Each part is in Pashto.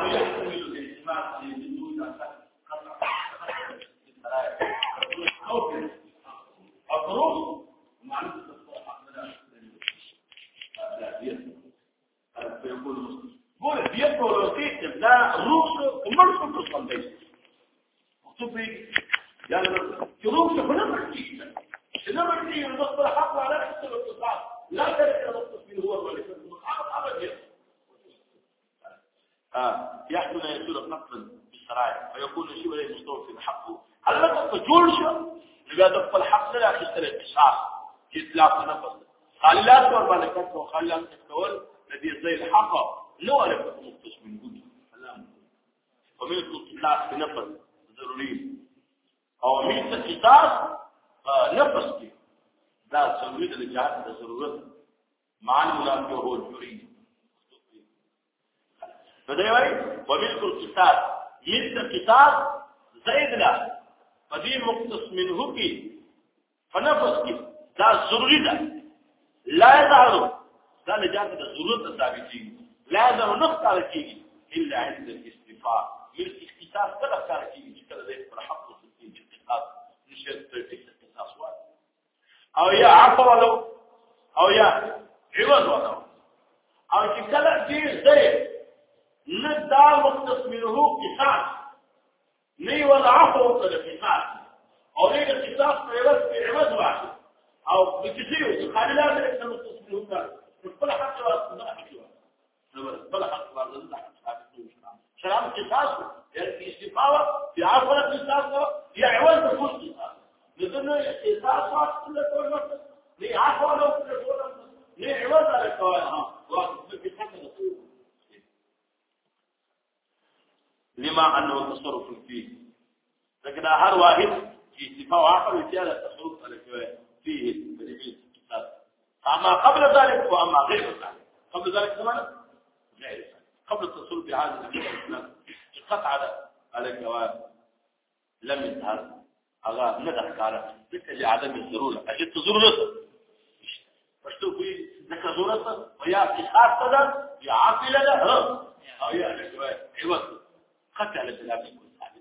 يحتمل الاجتماع بدون قطع الظروف معلومة الصحة فيقول قول بيقول كيف لا روح كمرت بالصندوق مكتوب يعني روح هنا كيف انما اللي ينصر حق على حسب الاتصال لا ترك التصوير هو ولا ابدا يحدث يصير نقلا بالشرائع فيكون شيء ولا مستوفي بحقه هل لا تقولش لقد الحق لا يشتري القصاص اطلاق نفس خلات والملكات وخلات التول الذي زي الحق لو عرف مختص من جد ومن الاطلاق بنفس ضروري او من القصاص نفس كي ده ضروري للجهاد ضروري مع المنافع هو الجريء فدايما ومن القصاص مثل القصاص زائد لا فدي مختص منه كي فنفس كي ده ضروري ده لا يظهر ده لجهاد ضرورة ثابتين لا يظهر نقطة لكي إلا عند الاستفاء من الاختصاص كذا كان كي كذا ذلك الحق في الاختصاص نشهد في الاختصاص واحد أو يا عفو ولو أو يا عوض ولو أو كلا كي زي ندى مختص منه قصاص ني والعفو للقصاص أو ني القصاص في عوض واحد أو بكثير خلي لا تلك مختص منه كذا كل حد ولا حد ولا حد ولا شرام القصاص يعني استفاوة في عفو القصاص في عوض كل قصاص نظن القصاص كل دولة لي عفو لو كل دولة لي عوض على القواعد واحد في حاجة لما أنه تصرف فيه لكن هر واحد في استفاوة آخر وزيادة تصرف فيه بالإبليس القصاص أما قبل ذلك وأما غير ذلك قبل ذلك زمان غير ذلك قبل التصرف بهذا الإسلام قطع على الجواب لم يظهر أغا ندخ على ذلك لعدم الضرورة أجد ضرورة فاشتو في ذلك ضرورة ويا قصاص هذا يعافي لنا أو يا الجواب عوض قطع على الجلاب يكون ثابت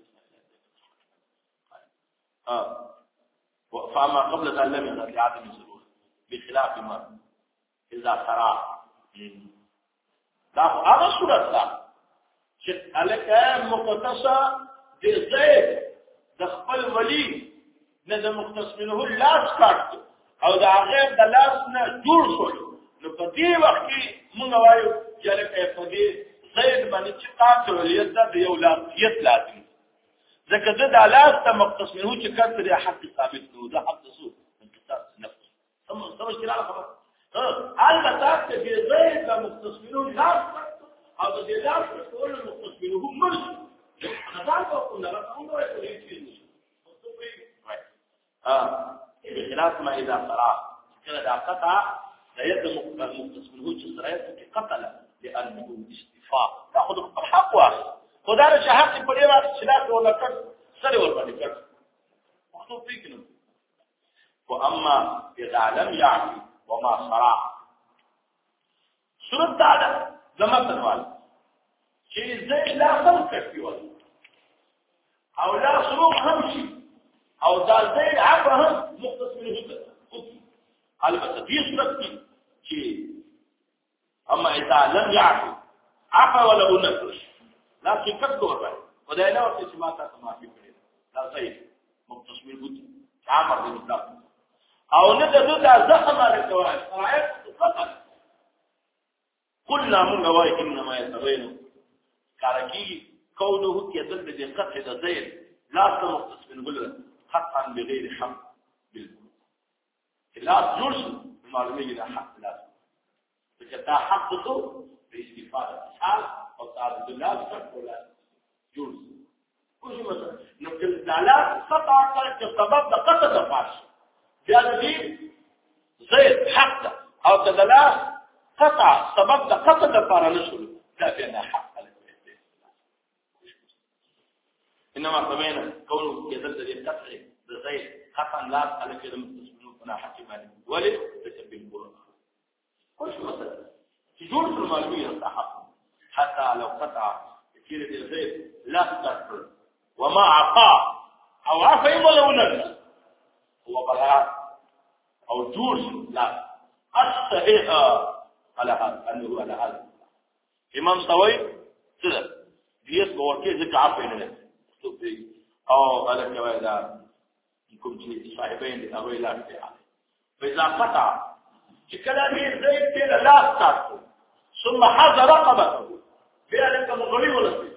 فأما قبل ذلك لم يظهر لعدم الضرورة بخلاف ما إذا صراع لا هذا صورة لا عليك مقتصة بزيد دخل ولي ندى مقتص منه لاس كارت أو دا غير دا لاسنا دور شوي نفدي وقتي من وايو جالك يفدي زيد من اتقاط وليد دا يولاد لازم ذكر دا لاس مقتص منه شكرت دا حق ثابت له دا حق سوء انقصاص نفس سمش كلا خبر البتات في زيد مقتص منه لاس أو تدلات تقول المقتصين هم مرش خذاك وقلنا لك أمر يريد في المش بخلاف ما إذا صرا كذا دا قطع لا يد المقتصين هو جسرية قتل لأنه استفاء تأخذ الحق واحد خذا شهادة بريمة شلاك ولا كذا سري ولا كذا مكتوب فيك نو وأما إذا لم يعفي وما صرا شرط هذا زمان تنوال شيء زي لا خلق في وجه أو لا سلوك همشي أو ذا زي عبهم مختص من هدى البته في صورة شيء أما إذا لم يعفو عفا ولا نفس لا تكذب به وده لا وقت سماعته كما في كده لا زي مختص من هدى عامر بالله أو ندى زخم على الكوارث رأيت فقط قلنا من نواي إنما يتبين كاركي كونه يدل بقطع زين لا تمختص من قلة حقا بغير حق بالبنوك لا تجرس المعلومية إلى حق لازم فكتا حق ضر باستفادة حال أو تعرض الله بشرط ولا جرس كل مثلا نقول الدلالات قطع كسبب قطع دفاش جاء دي زين حق أو تدلات قطع سبب قطع دفار نشر لا بأنها حق إنما طبعا كونه يزلزل يقطع بزي قطع لا على كلمة تسمونه فنا حكماني ولد تسبب بورنا كل شيء مثلا تجور في المعلومية صحة حتى لو قطع كيف زيد لا تكفر وما عطاء او عفا ولا ولد هو بلاء او جوز لا الصحيح على هذا انه على هذا امام سوي كذا ديت وركي ذك عفا لك او على كذا يكون صاحبين او لا فاذا قطع كلامه زيد كده لا تكفر ثم حاز رقبته بأنك مغري ولا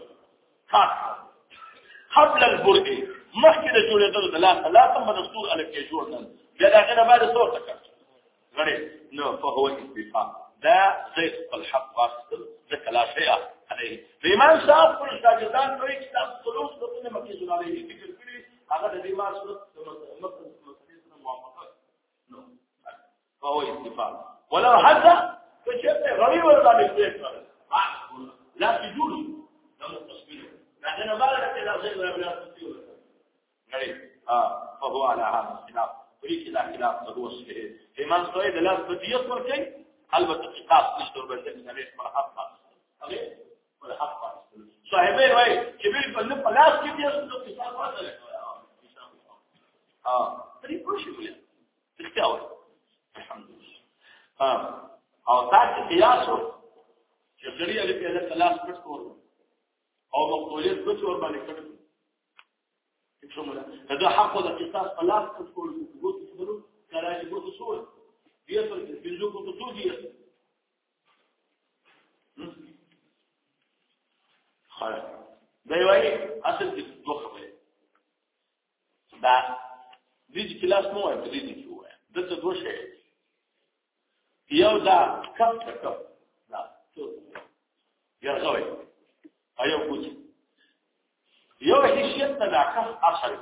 قبل البرء مخكده جوړېدل لا تم دستور الکه جوړنل بیا دا بعد صورتك غري نو فهو اتفاق دا زيد الحق واصل ذك لا شيء عليه الإمام صاحب كل ساجدان کوي کتاب خلوص دغه مکه عليه ذکر کړی هغه د ایمان صورت مسلسل موافقه نو فهو اتفاق ولو حتى فشبت غريب ولا بالفكر لا تجوز لما تصبره لكن ما لك إلى زي ولا تصبره غريب فهو على هذا الخلاف وليك إلى خلاف فهو الصحيح إيمان صعيد لا بديت وركي البته قصاص نشتر بندك عليه مرحبا عليه ولا حق صاحبين وين كبير فنب خلاص كيف يصدق قصاص هذا لك تريد كل شيء تختار الحمد لله او تاسو قياسو چې غړي علي په ثلاث پټ کول او مقبولیت پټ ور باندې کړو څه مولا دا حق د قصاص ثلاث پټ کول وګورئ چې کراچي بوته سوال دې پر بنځو کو ته دي خلاص دا یوه اصل د دوه خبره دا دې کلاس مو وایي دې کې وایي دته دوه شی یو دا کف دا يرغوي ايو کوچ یو هیڅ دا کف اصل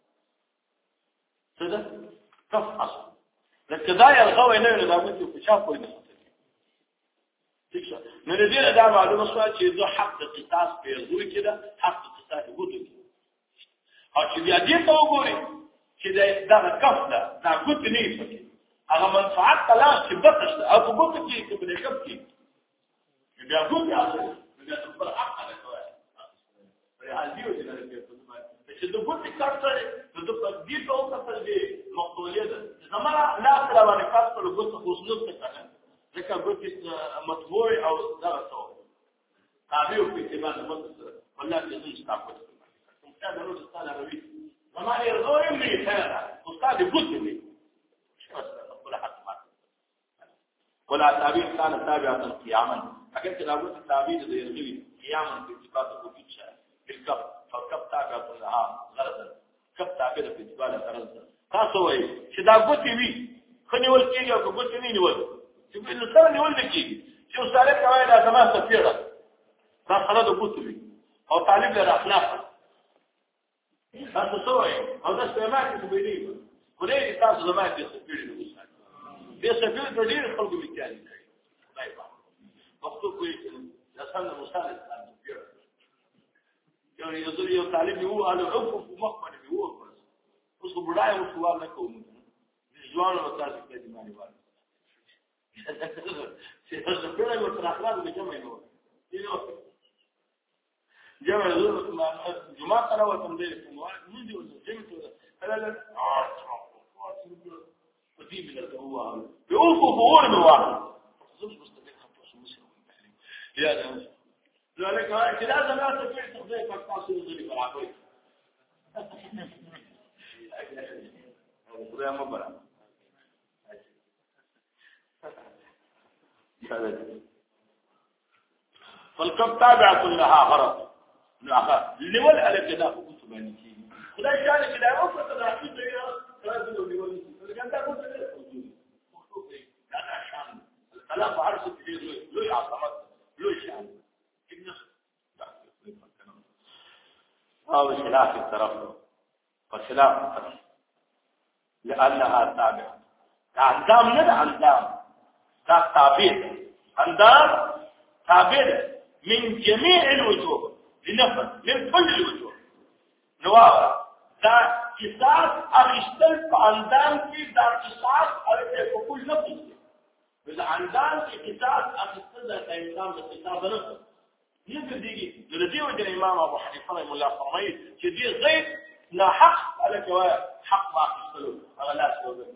څه ده کف اصل لکه دا يرغوي نه دا موږ په چا کوی نه څه نه دې دا معلومه شو چې زه حق د قصاص په یوه کې ده حق د قصاص وګورئ او چې بیا دې ته وګورئ چې دا کف دا کوت نه پکې هغه منفعت طلاق چې بتش او په بوت کې کې بده کپ کې بیا کوم یاله بیا خپل حق نه کوي په حال دی چې د بوت کارته د په دې په وخت کې مقبولیت زمرا لا تر باندې کارته د بوت خصوصیت څه ځکه بوت مطبوع او درسو تابع په اعتبار مصدر والله دې څه تاسو څنګه نو ستاله روي زمرا يرضى مني هذا استاد بوت مني ولا تعبير كان تابعا قياما اگر تلاوت التعبير ده يرغي قياما في اتفاق وكيتشا بالكف فالكف تابعا لها غرضا كف تابعا في اتفاق غرضا تاسو وي چې دا ګوتې وي خني ول کېږي او ګوتې نه نیول چې په سره نیول کېږي چې سره کوي دا زما سفیره دا سره د ګوتې وي او طالب له اخلاق تاسو وي او دا څه ما کې بيني کله تاسو زما کې سفیره دې سفیر د ډېر خلکو میتیالي کوي خدای پاک وختو کوی لسان مصالح سفیر یو طالب یو علي عفو مخمن یو اوس بډای او سوال نه کوم ځوان او تاسو کې دي مانی وایي چې تاسو په اړه یو تراخلان به جمع نه وي جمع جمعه سره وتم دې کوم موږ دې جمع ته قديم من الهواء بيوقفوا فور بالواحد زوج مستمر خطوه مسلم يا ذلك لازم لا تفعل تخذيك التعصيب الغريب العقلي هذا ما برا فالكب تابعة لها غرض لول على كده كنت بانيكي خدای شان كده وقت تدعي لازم لول كان ده كنت لا شان الكلام عارف له عظمت له شان او خلاف الطرف فخلاف لانها تابعه اندام نه اندام تابع اندام تابع من جميع الوجوه لنفس من كل الوجوه نواه دا قصاص اخشتل په اندام کې دا قصاص په کل نفس کې دا اندام کې قصاص اخشتل د انسان د قصاص نه نه دي الذي وجد الامام ابو حنيفه رحمه الله فرمي چې دي زيد لا حق على جواب حق ما تسلو لا سوى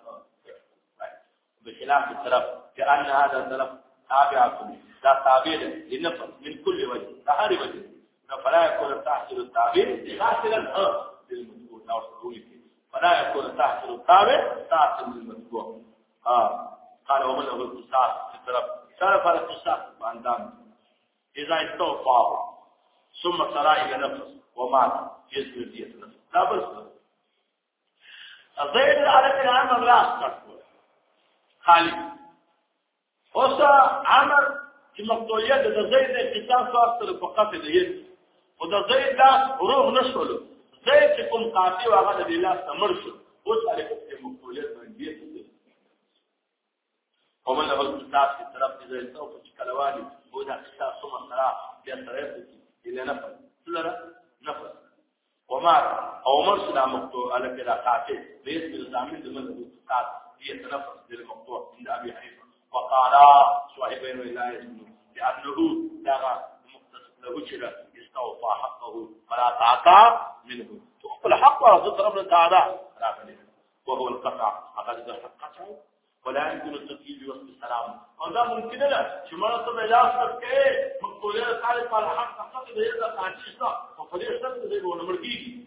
بخلاف السلف كأن هذا السلف تابع لا تابع للنفس من كل وجه تحري وجه فلا يكون تحصل التابع حاصلا للمذكور او صدوره فلا يكون تحصل التابع تحصل للمذكور قال ومن له القصاص في السلف سلف على القصاص واندام اذا استوفى ثم سرى الى نفس ومات يزمر دية النفس لا بس الزيد على العمر لا خالد اوسه عمر چې مقتولیت د زید اختصاص واخته په قتل دی او د زید لا روح نشولو زید چې کوم قاطع واغه د الله سمر شو اوس علي په مقتولیت باندې دی او من له اختصاص په طرف دې زید او چې کلوالي هو د اختصاص ثم سرا بیا سره الى نفس سره نفس وما عمر سنا مقتول على كده قاطع باسم الزامن ضمن الاختصاص يتنفس للمقطوع عند أبي حنيفة وقال صاحبين لا يسمون لأنه دغى مختص له شرع استوفى حقه فلا تعطى منه تقبل حقه تضرب تعالى وهو القطع فقد قطع ولا يمكن التقييد بوصف السلام وهذا ممكن لا شمال صلى الله عليه وسلم مقتولين قال على حق فقد هذا قاعدة وفريق سنة زي ما نمرقيه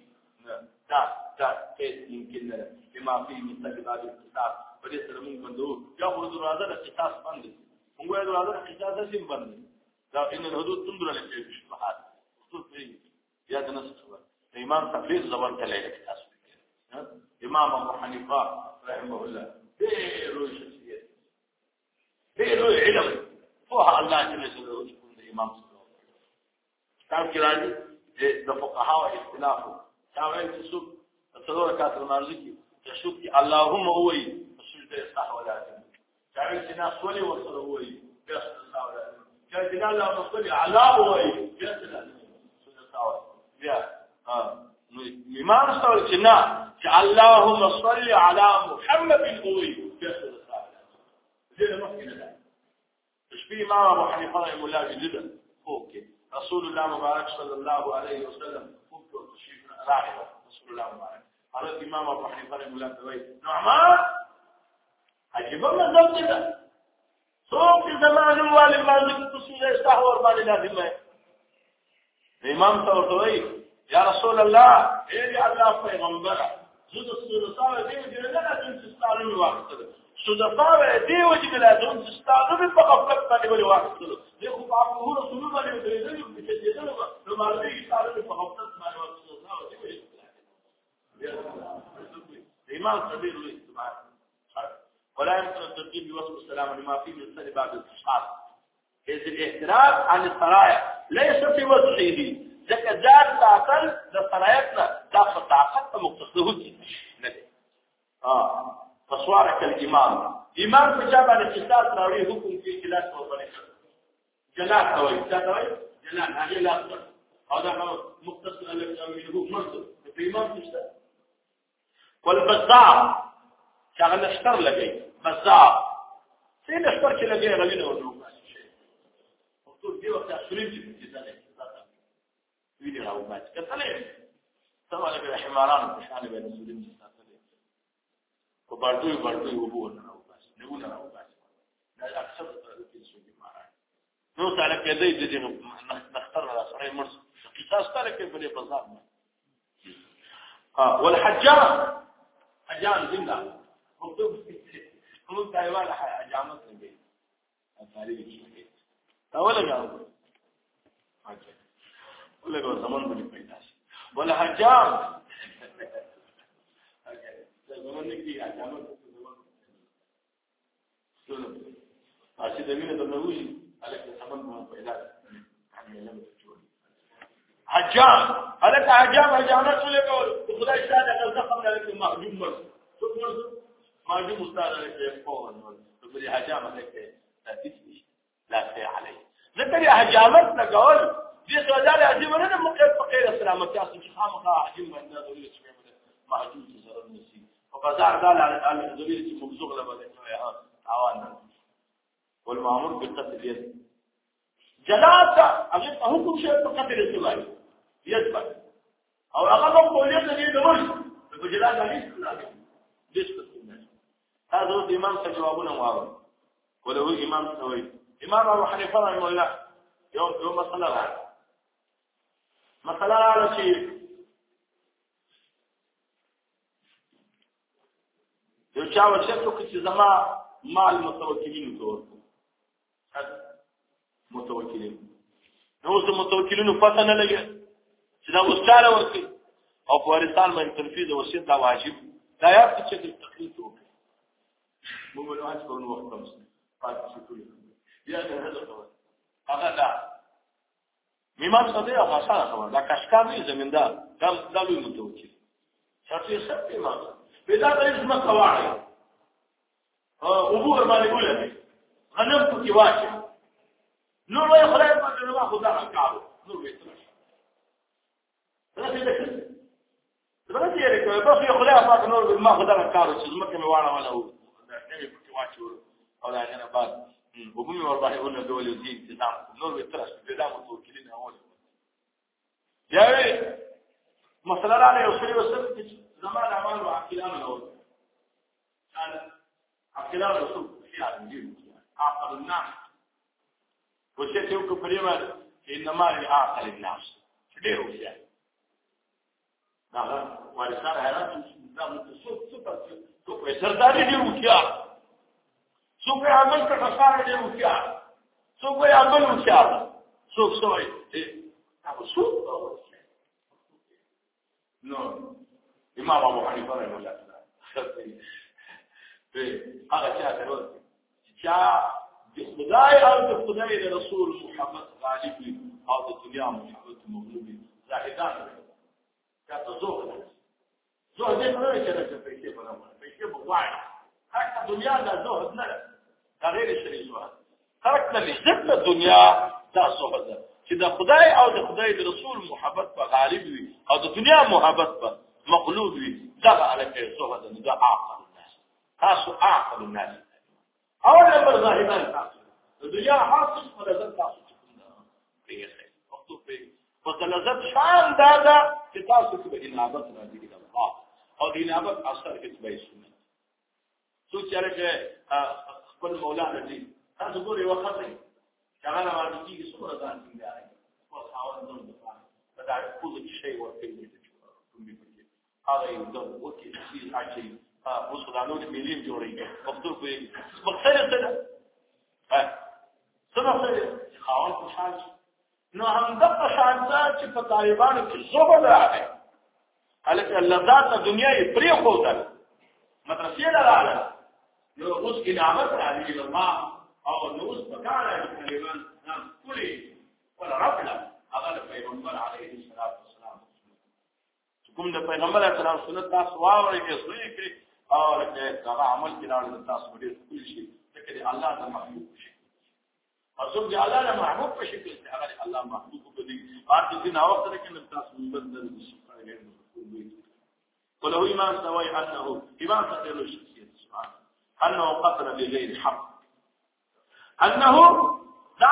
دا يمكن لما فيه من تجربة الاقتصاد وليس لمن بندو يأخذ دروازة الاقتصاد بند هو دروازة الاقتصاد زين بند لكن الحدود تنظر لكي بشبهات خصوص في زيادة نصف الإمام تفريز زبان كلاي الاقتصاد إمام أبو حنيفة رحمه الله بيرو شخصية بيرو علم فوها الله جل جلاله يكون الإمام صلى الله عليه وسلم كان كراجي ده فقهاء اختلافه تعالى تسوق الصلاه كانت المرزقي تشوف اللهم هو السجود يصح ولا تعالى الناس ولي وصل هو يصح ولا كان الله صلي على هو يصل يا امام صلى اللهم صل على محمد هو يصل زي ما قلنا تشبيه امام ابو حنيفه رحمه الله جدا اوكي رسول الله مبارك صلى الله عليه وسلم فوق تشريف راعي رسول الله مبارك قال الامام ابو حنيفه رحمه الله توي نعمان عجيب من ذلك كده صوت زمان والي ما ذكر تسوي استحور ما لازم الامام توي يا رسول الله ايه الله پیغمبر زود الصلاه دي لا تنسى وقت صدقاء دي وجه لازم تستعذب بقفلت باندې ولي واخلو دي خو په رسول الله باندې درېدل چې دې نو مالې استعذب بقفلت باندې واخلو دي امام كبير الاجتماع ولا يمكن الترتيب بوصف السلام لما فيه من سلب بعد الاستشهاد إذ الاعتراف عن السرايا ليس في وضعه زكاة تعقل لسراياتنا داخل تعقل مقتصده ندي فصوارك الإمام إمام فجابة الاتصال نوريه حكم في جلاس وطريقة جلاس توي جلاس هذه لا أكثر هذا مقتصر الذي منه مرسل في إمام تشتغل والبزار شغل اشتر لقي بزار سين اشتر كي لقي غلينا ونوم مقصود دي وقت أشرين في الجزالة ويدي غاومات كالتالي سواء لك الحماران بشان بين السودين وبردوي وبونا وبس نقولنا وبس لا أكثر في سوق معنا نوصل على كذا يجي نختار على صحيح مرس قصاص ترى كيف اللي بزار والحجام زنا مكتوب هم تايوان حجامات البيت التاريخ الشهيد ولا جاوب ولا جاوب زمان بني بيتاش ولا حجام زمان نكتي حجامات زمان عشان دمينا تنوي عليك زمان ما بيلاش يعني لما تجون حجام عليك حجامات ولا جاوب خدا يساعدك الزخم لك مهجوم مرس مهجوم مستعد لك يفوز تقولي حجام عليك لا تسمي لا شيء عليه ذكر يا حجامتنا قول دي سؤال عجيب انا مقيد فقير السلامه يا اخي خامخا عجيب من هذا اللي اسمه مهجوم تزرد نسي فبزار قال على الزبير ممزوغ لما ذكر يا عوان والمامور بالقتل يد جلاد هغه ته حکم شي په قتل سوای یثبت او هغه په ولې ته دی نور په جلاد باندې لاګي دې څه هذا هو امام څه جوابونه واوري ولو امام سوي امام ابو حنیفه رحمه الله یو مسله على شيء یو چا ورشتو چې زما مال متوکلین ته متوکلین نو څه متوکلینو پته نه لګي چې دا وساله ورکي او په ورستان باندې تنفيذ وصیت دا واجب دا یا چې تقلید وکړي موږ له هڅه کوو وخت کوم پاتې شو یا هغه دا میمان څه دی هغه سره دا کشکامي زمیندار دا لوی متوکل شرطي سپې ما بدا د اسمه قواعد عبور باندې ولې غنم کو کې واچي نور وای خدای په دې ما خدا کارو نور وې تر دا دې لري بس یو خدای په نور ما خدا کارو چې زمکه مې واړه ولا و دا دې کو کې واچو او دا نه بعد وبمي والله قلنا دول يزيد تدعم نور بيترش تدعم متوكلين اول يا مثلا على يوصل وسبت زمان اعمال وعقلان الاول كان عقلان الرسول في عندي عقل الناس وشيء يوكل بريمه انما لعقل الناس كبيروا يعني نعم ورسال هذا نظام التصوف سوبر تو سرداري دي وكيا سوق عمل کا خسارہ دے کیا سوق عمل کیا سوق سوئی ابو سوق نو امام ابو حنیفه رحمه الله تعالی هغه چا ته چې خدای او خدای رسول محمد غالب او د دنیا محمد مغلوب زاهدان کاته زهد دې نه چې پیسې بنوي پیسې بوای حتی دنیا د زهد نه غیر شریعت خلق نه عزت دنیا دا صحبت چې د خدای او د خدای د رسول محبت په غالب وي او د دنیا محبت په مغلوب وي دا علاقه صحبت نه دا عاقل الناس تاسو عاقل الناس اول نمبر ظاهران تاسو د دنیا حاصل په لذت تاسو پیږي وختو په لذت شان دا چې تاسو په انابت راځي د الله او د انابت اثر کې به سنت سوچ راکې خپل مولانا دي تاسو ګورئ وخت دی هغه راځي چې څومره ځان څنګه او خاوند نو دا دا ټول شي ورته دي کومې پکې هغه یو د وکی چې اچي اوس غواړو چې مليون جوړي وختو په مقصد څه څه خاوند خوشحال نو هم د شانته چې په طالبانو کې زوبل راغی هلکه لذات دنیا یې پرې خوځل مدرسې لاله نو اوس کې نعمت راځي الله او نو اوس پکاره طالبان نام کلی ولا رفلا هغه پیغمبر علیه الصلاۃ والسلام کوم د پیغمبر علیه السلام سنت تاسو واورئ کې سوي کړی او هغه عمل کې راځي تاسو ډېر کلی شي چې الله د محبوب شي اصل دی الله د محبوب په شکل کې هغه الله محبوب په دې اړتیا دي نو وخت کې تاسو مبدل شي ولو ایمان سوای انه ایمان تدل شخصیت سبحانه انه قتل بغير حق انه لا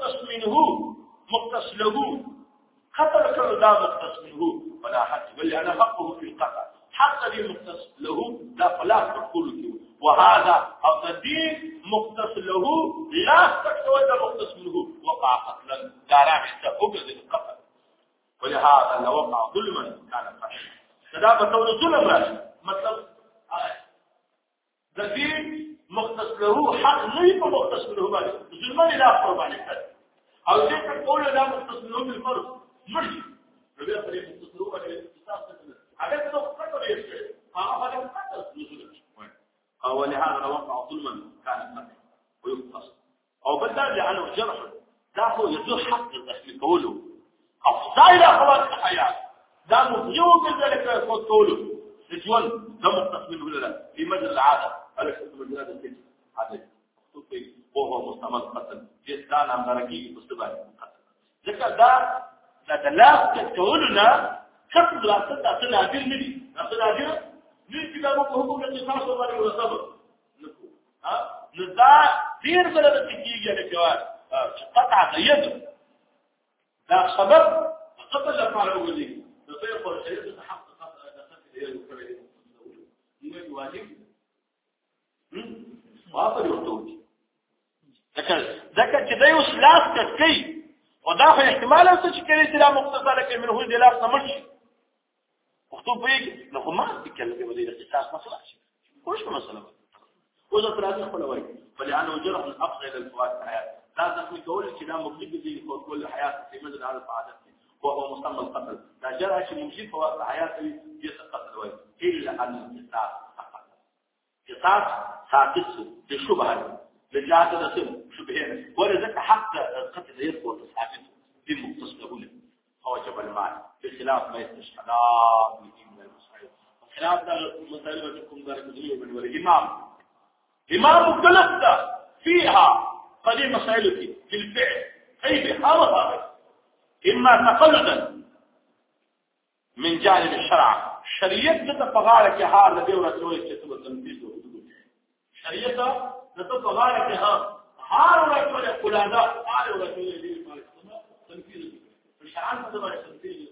مختص له قتل كل لا مختص منه ولا حق بل انا حقه في القتل حق لي مختص له لا فلا تقول وهذا الدين مختص له لا تكتوى مختص منه وقع قتلا دارا حتى القتل ولهذا لو وقع ظلما كان قتلا فدا بتقول ظلم راشي مطلب الدين مختص له حق لي مختص منه باندې ظلم لا قرباني کړ او دې تقول لا مختص منه بالفرض مرجي ربي خلي مختص له باندې هذا څه قتل یې هغه قتل ولهذا وقع ظلما كان قتل ويقتص او بدل لانه جرح ده هو يدور حق الدخل قوله افضل اخوات الحياه ده مفيوم ذلك يقول قوله سجون ده مختص منه ولا لا في مجال العاده قال حكم مجال السجن هذا وهو مستعمل قتل جدا نام درجي مستبان قتل ذكر ده لا تقولنا كتب لا تطلع بالملي نطلع دې کتابو په حکم کې تاسو باندې وسبب نکو ها نو دا ډیر بل د کیږي نه کوي قطع يد لا سبب قتل لپاره وګړي نو په خپل شریعت ته حق قطع د یو کړی نو واجب واپر ورته ځکه چې د یو سلاس کوي او دا خو احتمال اوس چې کړي چې لا مختصره کې منه د لاس نه مرشي وختو په نو ما دې کله کې ودی د قصاص مسله شي کومه مسله وزه تراجع خپل وایي فلانه جرح الاقصى الى الفوات حياه لازم يقول چې دا مفيد دي په كل حياه في مدى على العادات وهو مسمى القتل لا جرح شيء مفيد في حياته يتقتل وایي الا ان القصاص فقط قصاص ساقط بشبهه لجاهد الاسم شبهه ولذلك حتى القتل يذكر تصحيحه في مختص له هو جبل المال بخلاف ما يستشهدان من المصائب خلاف مسألتكم ذلك الدنيا من والإمام إمام مختلفة فيها قديم مسائلتي في الفعل أي بحارها إما تقلدا من جانب الشرع شريعة تتفغالك هذا دي ورسولك يتبع تنفيذ شريعة تتفغالك هذا ورسولك قلادا هذا ورسولك تنفيذ الشرعان تتبع تنفيذ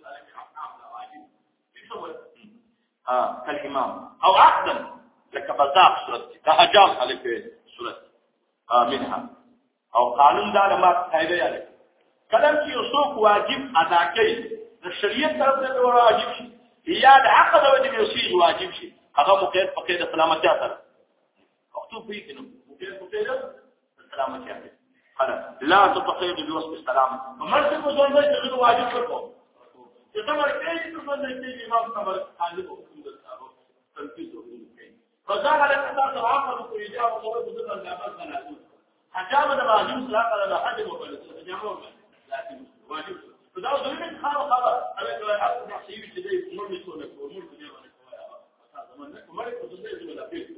كالإمام أو عقدا لك بزاق سورة كهجام عليك سورة منها أو قانون دا لما تتعيبه عليك كلام كي يصوك واجب أداكي الشريعة تربط واجب شيء إياد عقد واجب يصير واجب شيء هذا مقيد فقيد السلامة جاتر مكتوب فيه إنه مقيد فقيد السلامة جاتر لا تتقيد بوصف السلامة ومرسل مزون ذلك تغير واجب لكم يتمر كيف تفضل الشيء إمام تمر حالبه تنفيذه فزال الاساس العقد في اجابه وصوره ضد الجامعات ثلاثه حجام المعلوم سلاق على حد وبلد جامعه لكن واجب فده ضمن خلاص على العقد نحسيه كده امور مسؤولك وامور جامعه زمانك ومرك وتزيد ولا فيه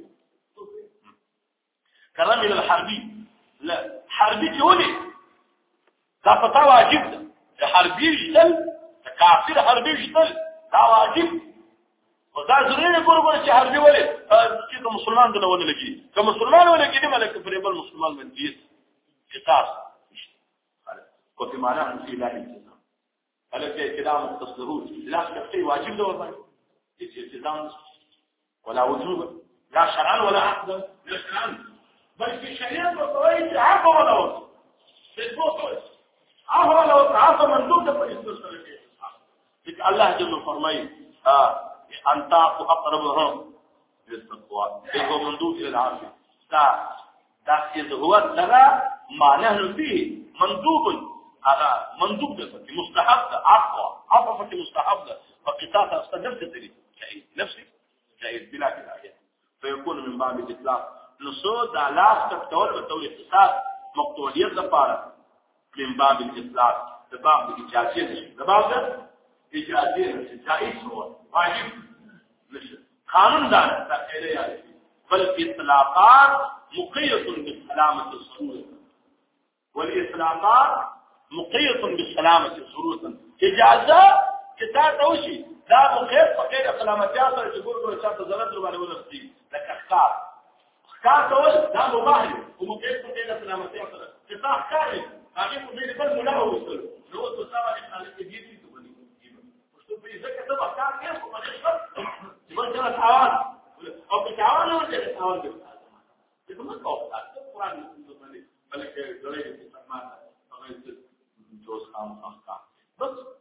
كلام الى الحربي لا حربي تقولي ده فتاوى واجب ده حربي يشتل كافر حربي يشتل ده واجب ودا زرینه ګورګور چې حربي ولې چې مسلمان دغه ونه لګي که مسلمان ولګي دې ملک پرېبل مسلمان من دي قصاص کوم معنا ان في لا التزام هل في التزام مختصره لا شيء واجب ده والله التزام ولا وجوب لا شرعا ولا عقدا لا شرعا بل في الشريعه والقواعد عقد ولا وجوب بالضبط عقد مندوب ده في الاسلام الله جل فرمای أن تعطوا أقربهم للتقوى هو مندوب إلى العافية ده إذا هو ترى ما نحن فيه مندوب هذا مندوب ده مستحب ده عفو في مستحب ده فقطاع أصلا نفس الدليل نفسي جائز بلا كراهية فيكون من باب الإطلاق نصود علاق تكتول بالتولي اختصاص مقتولية لفارة من باب الإطلاق لباب الإجازية لباب إجازية جائز هو واجب قانون دار تأخير يعني فالإطلاقات مقيد بالسلامة الصورة والإطلاقات مقيد بالسلامة الصورة إجازة كتاب توشي لا مقيد فقير سلامة جاسر تقول له شاء تزرد ولا ولا فيه لك أخكار توش لا مباهي ومقيد فقير سلامة جاسر كتاب أخكاري لكن مقيد بل ملاهو يصير لو تساوى إخلالك جديد تبني إذا كتب أخكار كيف ومن جرى تعاون أو بتعاون ولا جرى تعاون بالتعاون يكون متوقع القرآن يقول ملك درجة السماء فما يصير جوز خام أخطاء بس